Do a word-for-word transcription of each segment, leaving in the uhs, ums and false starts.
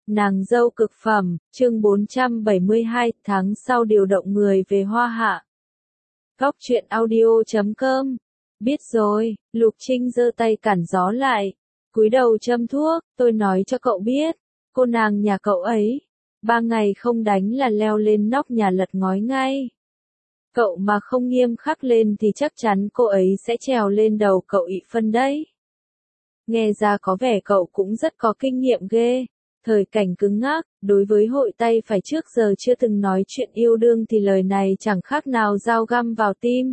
Nàng dâu cực phẩm, chương bốn trăm bảy mươi hai, tháng sau điều động người về Hoa Hạ. Góc truyện audio chấm com. Biết rồi, Lục Trinh giơ tay cản gió lại, cúi đầu châm thuốc, tôi nói cho cậu biết, cô nàng nhà cậu ấy, ba ngày không đánh là leo lên nóc nhà lật ngói ngay. Cậu mà không nghiêm khắc lên thì chắc chắn cô ấy sẽ trèo lên đầu cậu ị phân đấy. Nghe ra có vẻ cậu cũng rất có kinh nghiệm ghê. Thời Cảnh cứng ngắc, đối với hội tay phải trước giờ chưa từng nói chuyện yêu đương thì lời này chẳng khác nào dao găm vào tim.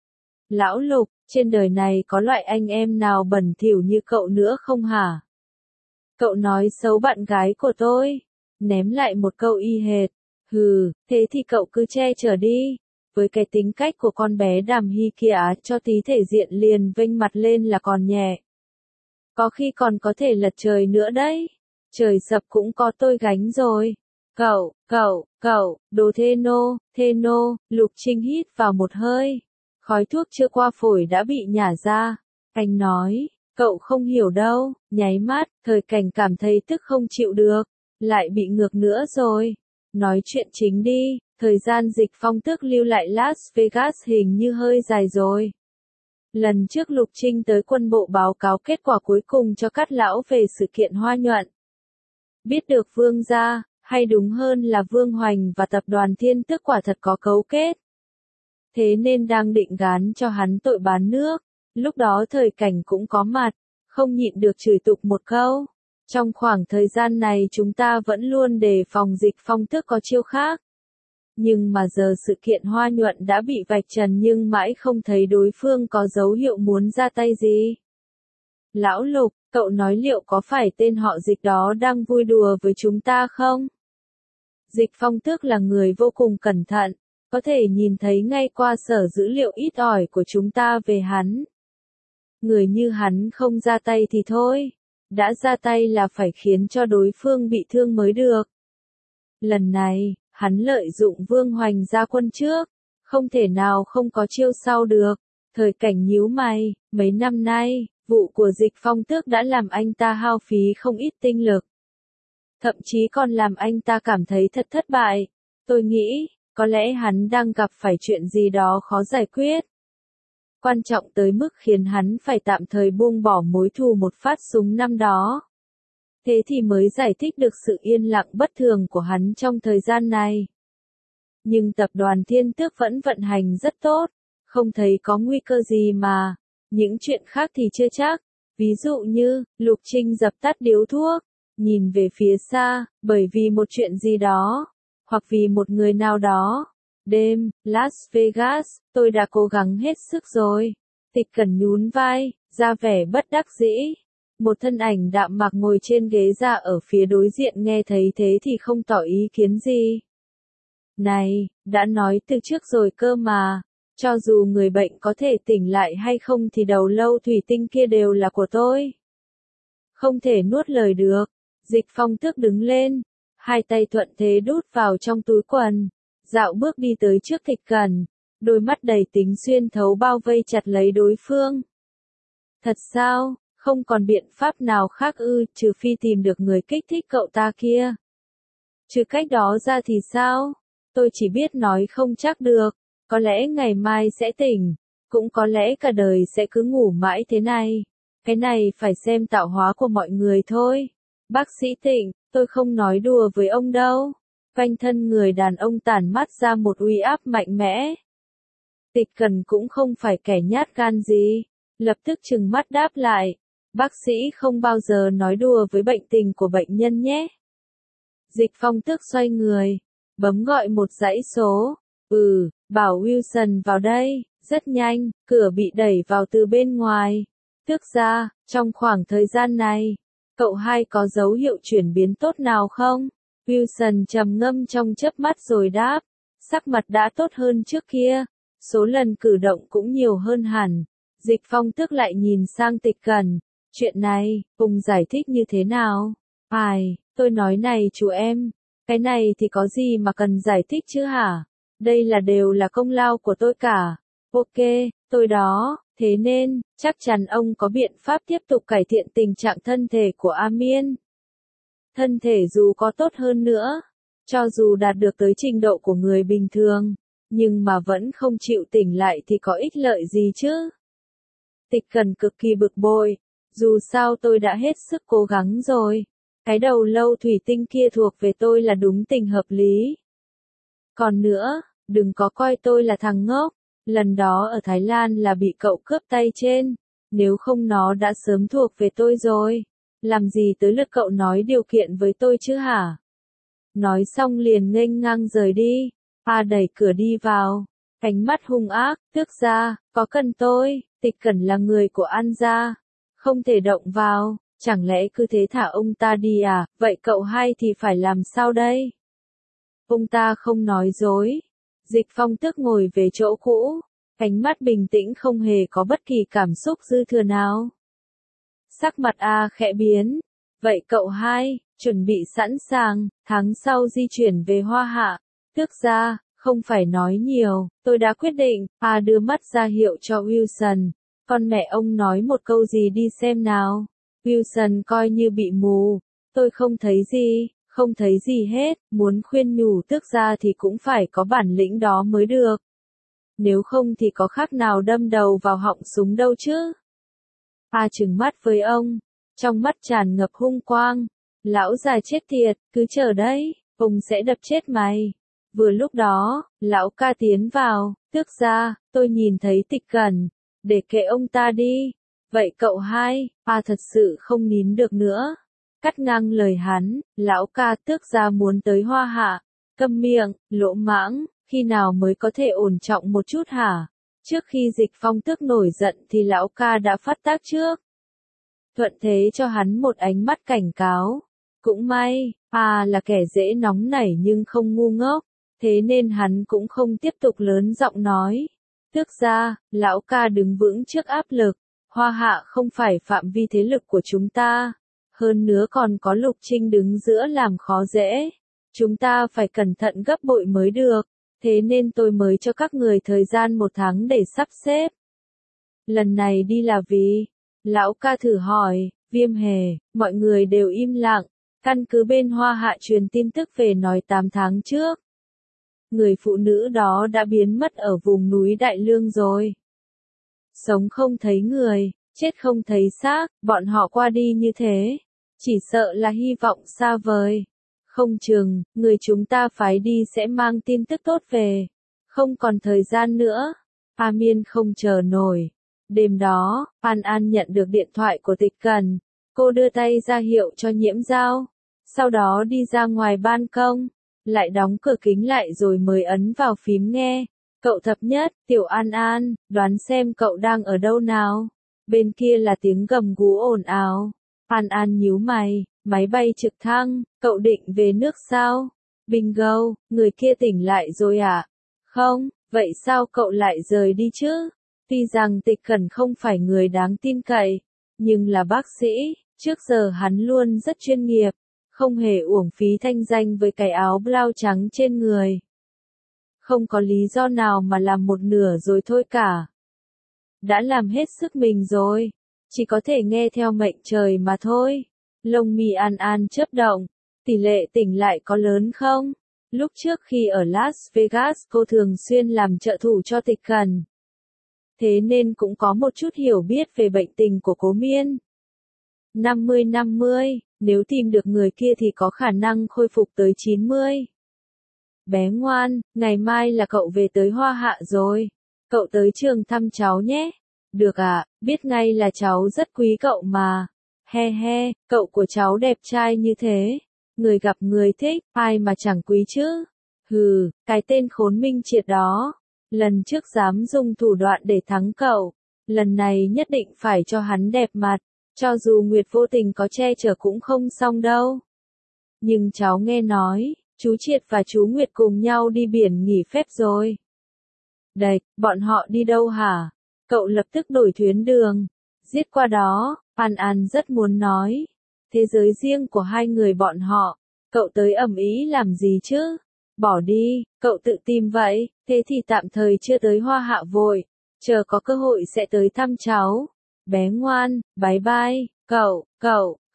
Lão Lục, trên đời này có loại anh em nào bẩn thỉu như cậu nữa không hả? Cậu nói xấu bạn gái của tôi, ném lại một câu y hệt. Hừ, thế thì cậu cứ che chở đi. Với cái tính cách của con bé Đàm Hy kia cho tí thể diện liền vênh mặt lên là còn nhẹ. Có khi còn có thể lật trời nữa đấy. Trời sập cũng có tôi gánh rồi. Cậu, cậu, cậu, đồ thê nô, thê nô, Lục Trinh hít vào một hơi. Khói thuốc chưa qua phổi đã bị nhả ra. Anh nói, cậu không hiểu đâu, nháy mắt, Thời Cảnh cảm thấy tức không chịu được. Lại bị ngược nữa rồi. Nói chuyện chính đi, thời gian Dịch Phong Tước lưu lại Las Vegas hình như hơi dài rồi. Lần trước Lục Trinh tới quân bộ báo cáo kết quả cuối cùng cho Cát Lão về sự kiện Hoa Nhuận. Biết được Vương gia, hay đúng hơn là Vương Hoành và tập đoàn Thiên Tước quả thật có cấu kết. Thế nên đang định gán cho hắn tội bán nước, lúc đó Thời Cảnh cũng có mặt, không nhịn được chửi tục một câu. Trong khoảng thời gian này chúng ta vẫn luôn đề phòng Dịch Phong Tước có chiêu khác. Nhưng mà giờ sự kiện Hoa Nhuận đã bị vạch trần nhưng mãi không thấy đối phương có dấu hiệu muốn ra tay gì. Lão Lục, cậu nói liệu có phải tên họ Dịch đó đang vui đùa với chúng ta không? Dịch Phong Tước là người vô cùng cẩn thận, có thể nhìn thấy ngay qua sở dữ liệu ít ỏi của chúng ta về hắn. Người như hắn không ra tay thì thôi, đã ra tay là phải khiến cho đối phương bị thương mới được. Lần này, hắn lợi dụng Vương Hoành ra quân trước, không thể nào không có chiêu sau được. Thời Cảnh nhíu mày, mấy năm nay, vụ của Dịch Phong Tước đã làm anh ta hao phí không ít tinh lực. Thậm chí còn làm anh ta cảm thấy thật thất bại. Tôi nghĩ, có lẽ hắn đang gặp phải chuyện gì đó khó giải quyết. Quan trọng tới mức khiến hắn phải tạm thời buông bỏ mối thù một phát súng năm đó. Thế thì mới giải thích được sự yên lặng bất thường của hắn trong thời gian này. Nhưng tập đoàn Thiên Tước vẫn vận hành rất tốt, không thấy có nguy cơ gì mà. Những chuyện khác thì chưa chắc, ví dụ như, Lục Trinh dập tắt điếu thuốc, nhìn về phía xa, bởi vì một chuyện gì đó, hoặc vì một người nào đó. Đêm, Las Vegas, tôi đã cố gắng hết sức rồi. Tịch Cẩn nhún vai, ra vẻ bất đắc dĩ. Một thân ảnh đạm mạc ngồi trên ghế ra ở phía đối diện nghe thấy thế thì không tỏ ý kiến gì. Này, đã nói từ trước rồi cơ mà, cho dù người bệnh có thể tỉnh lại hay không thì đầu lâu thủy tinh kia đều là của tôi. Không thể nuốt lời được. Dịch Phong Tước đứng lên, hai tay thuận thế đút vào trong túi quần, dạo bước đi tới trước Tịch Cẩn, đôi mắt đầy tính xuyên thấu bao vây chặt lấy đối phương. Thật sao? Không còn biện pháp nào khác ư, trừ phi tìm được người kích thích cậu ta kia. Trừ cách đó ra thì sao? Tôi chỉ biết nói không chắc được, có lẽ ngày mai sẽ tỉnh, cũng có lẽ cả đời sẽ cứ ngủ mãi thế này. Cái này phải xem tạo hóa của mọi người thôi. Bác sĩ Tịnh, tôi không nói đùa với ông đâu. Quanh thân người đàn ông tản mắt ra một uy áp mạnh mẽ. Tịch Cẩn cũng không phải kẻ nhát gan gì, lập tức trừng mắt đáp lại. Bác sĩ không bao giờ nói đùa với bệnh tình của bệnh nhân nhé. Dịch Phong Tước xoay người, bấm gọi một dãy số. Ừ, bảo Wilson vào đây. Rất nhanh, cửa bị đẩy vào từ bên ngoài. Tước ra, trong khoảng thời gian này, cậu hai có dấu hiệu chuyển biến tốt nào không? Wilson trầm ngâm trong chớp mắt rồi đáp. Sắc mặt đã tốt hơn trước kia, số lần cử động cũng nhiều hơn hẳn. Dịch Phong Tước lại nhìn sang Tịch Cẩn. Chuyện này, ông giải thích như thế nào? Ai, tôi nói này chú em, cái này thì có gì mà cần giải thích chứ hả? Đây là đều là công lao của tôi cả. Ok, tôi đó, thế nên, chắc chắn ông có biện pháp tiếp tục cải thiện tình trạng thân thể của Amin. thân thể dù có tốt hơn nữa, cho dù đạt được tới trình độ của người bình thường, nhưng mà vẫn không chịu tỉnh lại thì có ích lợi gì chứ? Tịch Cẩn cực kỳ bực bội, dù sao tôi đã hết sức cố gắng rồi, cái đầu lâu thủy tinh kia thuộc về tôi là đúng tình hợp lý. Còn nữa, đừng có coi tôi là thằng ngốc, lần đó ở Thái Lan là bị cậu cướp tay trên, nếu không nó đã sớm thuộc về tôi rồi, làm gì tới lượt cậu nói điều kiện với tôi chứ hả? Nói xong liền nghênh ngang rời đi, A đẩy cửa đi vào, ánh mắt hung ác, tước ra, có cần tôi, Tịch Cẩn là người của An gia, không thể động vào, chẳng lẽ cứ thế thả ông ta đi à, vậy cậu hai thì phải làm sao đây? Ông ta không nói dối, Dịch Phong Tước ngồi về chỗ cũ, ánh mắt bình tĩnh không hề có bất kỳ cảm xúc dư thừa nào. Sắc mặt A khẽ biến, vậy cậu hai, chuẩn bị sẵn sàng, tháng sau di chuyển về Hoa Hạ, Tước ra, không phải nói nhiều, tôi đã quyết định, A đưa mắt ra hiệu cho Wilson, con mẹ ông nói một câu gì đi xem nào. Wilson coi như bị mù, tôi không thấy gì, không thấy gì hết, muốn khuyên nhủ Tước ra thì cũng phải có bản lĩnh đó mới được. Nếu không thì có khác nào đâm đầu vào họng súng đâu chứ. A trừng mắt với ông, trong mắt tràn ngập hung quang, lão già chết tiệt, cứ chờ đấy, ông sẽ đập chết mày. Vừa lúc đó, lão ca tiến vào, Tước ra, tôi nhìn thấy Tịch Cẩn, để kệ ông ta đi. Vậy cậu hai, A thật sự không nín được nữa. Cắt ngang lời hắn, lão ca Tước ra muốn tới Hoa Hạ, câm miệng, lỗ mãng, khi nào mới có thể ổn trọng một chút hả? Trước khi Dịch Phong Tước nổi giận thì lão ca đã phát tác trước. Thuận thế cho hắn một ánh mắt cảnh cáo. Cũng may, A là kẻ dễ nóng nảy nhưng không ngu ngốc, thế nên hắn cũng không tiếp tục lớn giọng nói. Tước ra, lão ca đứng vững trước áp lực, Hoa Hạ không phải phạm vi thế lực của chúng ta, hơn nữa còn có Lục Trinh đứng giữa làm khó dễ. Chúng ta phải cẩn thận gấp bội mới được, thế nên tôi mới cho các người thời gian một tháng để sắp xếp. Lần này đi là vì, lão ca thử hỏi, Viêm Hề, mọi người đều im lặng, căn cứ bên Hoa Hạ truyền tin tức về nói tám tháng trước. Người phụ nữ đó đã biến mất ở vùng núi Đại Lương rồi. Sống không thấy người, chết không thấy xác, bọn họ qua đi như thế. Chỉ sợ là hy vọng xa vời. Không chừng, người chúng ta phái đi sẽ mang tin tức tốt về. Không còn thời gian nữa. A Miên không chờ nổi. Đêm đó, An An nhận được điện thoại của Tịch Cẩn. Cô đưa tay ra hiệu cho Nhiễm Giao. Sau đó đi ra ngoài ban công. Lại đóng cửa kính lại rồi mới ấn vào phím nghe. Cậu thập nhất, Tiểu An An, đoán xem cậu đang ở đâu nào. Bên kia là tiếng gầm gú ồn ào. An An nhíu mày, máy bay trực thăng, cậu định về nước sao? Bingo, người kia tỉnh lại rồi à? Không, vậy sao cậu lại rời đi chứ? Tuy rằng Tịch Cẩn không phải người đáng tin cậy, nhưng là bác sĩ, trước giờ hắn luôn rất chuyên nghiệp, không hề uổng phí thanh danh với cái áo blau trắng trên người. Không có lý do nào mà làm một nửa rồi thôi cả. Đã làm hết sức mình rồi, chỉ có thể nghe theo mệnh trời mà thôi. Lông mi An An chớp động, tỷ lệ tỉnh lại có lớn không? Lúc trước khi ở Las Vegas cô thường xuyên làm trợ thủ cho Tịch Cẩn. Thế nên cũng có một chút hiểu biết về bệnh tình của Cố Miên. năm mươi năm mươi, nếu tìm được người kia thì có khả năng khôi phục tới chín mươi. Bé ngoan, ngày mai là cậu về tới Hoa Hạ rồi. Cậu tới trường thăm cháu nhé. Được ạ, à, biết ngay là cháu rất quý cậu mà. He he, cậu của cháu đẹp trai như thế. Người gặp người thích, ai mà chẳng quý chứ. Hừ, cái tên khốn minh triệt đó. Lần trước dám dùng thủ đoạn để thắng cậu. Lần này nhất định phải cho hắn đẹp mặt. Cho dù Nguyệt vô tình có che chở cũng không xong đâu. Nhưng cháu nghe nói, chú Triệt và chú Nguyệt cùng nhau đi biển nghỉ phép rồi. Đạch, bọn họ đi đâu hả? Cậu lập tức đổi tuyến đường. Giết qua đó, An An rất muốn nói. Thế giới riêng của hai người bọn họ. Cậu tới ầm ĩ làm gì chứ? Bỏ đi, cậu tự tìm vậy. Thế thì tạm thời chưa tới Hoa Hạ vội. Chờ có cơ hội sẽ tới thăm cháu. Bé ngoan, bye bye, cậu, cậu,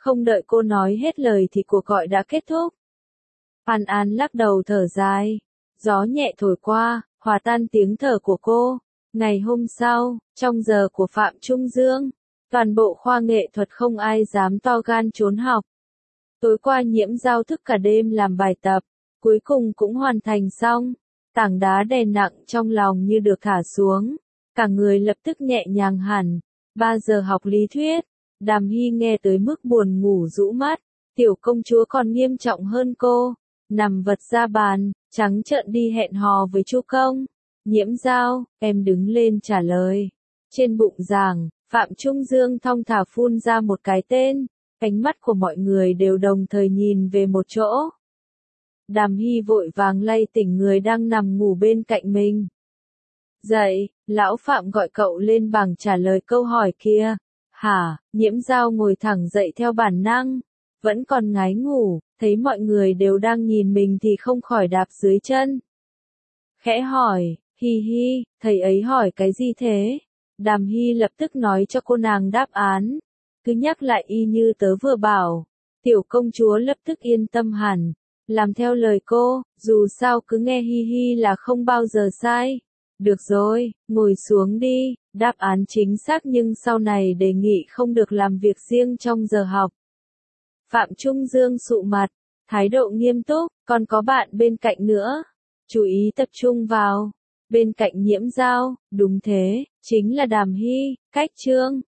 Không đợi cô nói hết lời thì cuộc gọi đã kết thúc. An An lắc đầu thở dài. Gió nhẹ thổi qua, hòa tan tiếng thở của cô. Ngày hôm sau, trong giờ của Phạm Trung Dương, toàn bộ khoa nghệ thuật không ai dám to gan trốn học. Tối qua Nhiễm Giao thức cả đêm làm bài tập, cuối cùng cũng hoàn thành xong. Tảng đá đè nặng trong lòng như được thả xuống, cả người lập tức nhẹ nhàng hẳn. Ba giờ học lý thuyết, Đàm Hy nghe tới mức buồn ngủ rũ mắt, tiểu công chúa còn nghiêm trọng hơn cô, nằm vật ra bàn, trắng trợn đi hẹn hò với Chu Công. Nhiễm Giao, em đứng lên trả lời. Trên bụng giảng, Phạm Trung Dương thong thả phun ra một cái tên, ánh mắt của mọi người đều đồng thời nhìn về một chỗ. Đàm Hy vội vàng lay tỉnh người đang nằm ngủ bên cạnh mình. Dậy, lão Phạm gọi cậu lên bảng trả lời câu hỏi kia. Hả, Nhiễm Giao ngồi thẳng dậy theo bản năng, vẫn còn ngái ngủ, thấy mọi người đều đang nhìn mình thì không khỏi đạp dưới chân. Khẽ hỏi, hi hi, thầy ấy hỏi cái gì thế? Đàm Hy lập tức nói cho cô nàng đáp án, cứ nhắc lại y như tớ vừa bảo. Tiểu công chúa lập tức yên tâm hẳn, làm theo lời cô, dù sao cứ nghe hi hi là không bao giờ sai. Được rồi, ngồi xuống đi, đáp án chính xác nhưng sau này đề nghị không được làm việc riêng trong giờ học. Phạm Trung Dương sụ mặt, thái độ nghiêm túc, còn có bạn bên cạnh nữa. Chú ý tập trung vào. Bên cạnh Nhiễm Giao, đúng thế, chính là Đàm Hy, cách chương.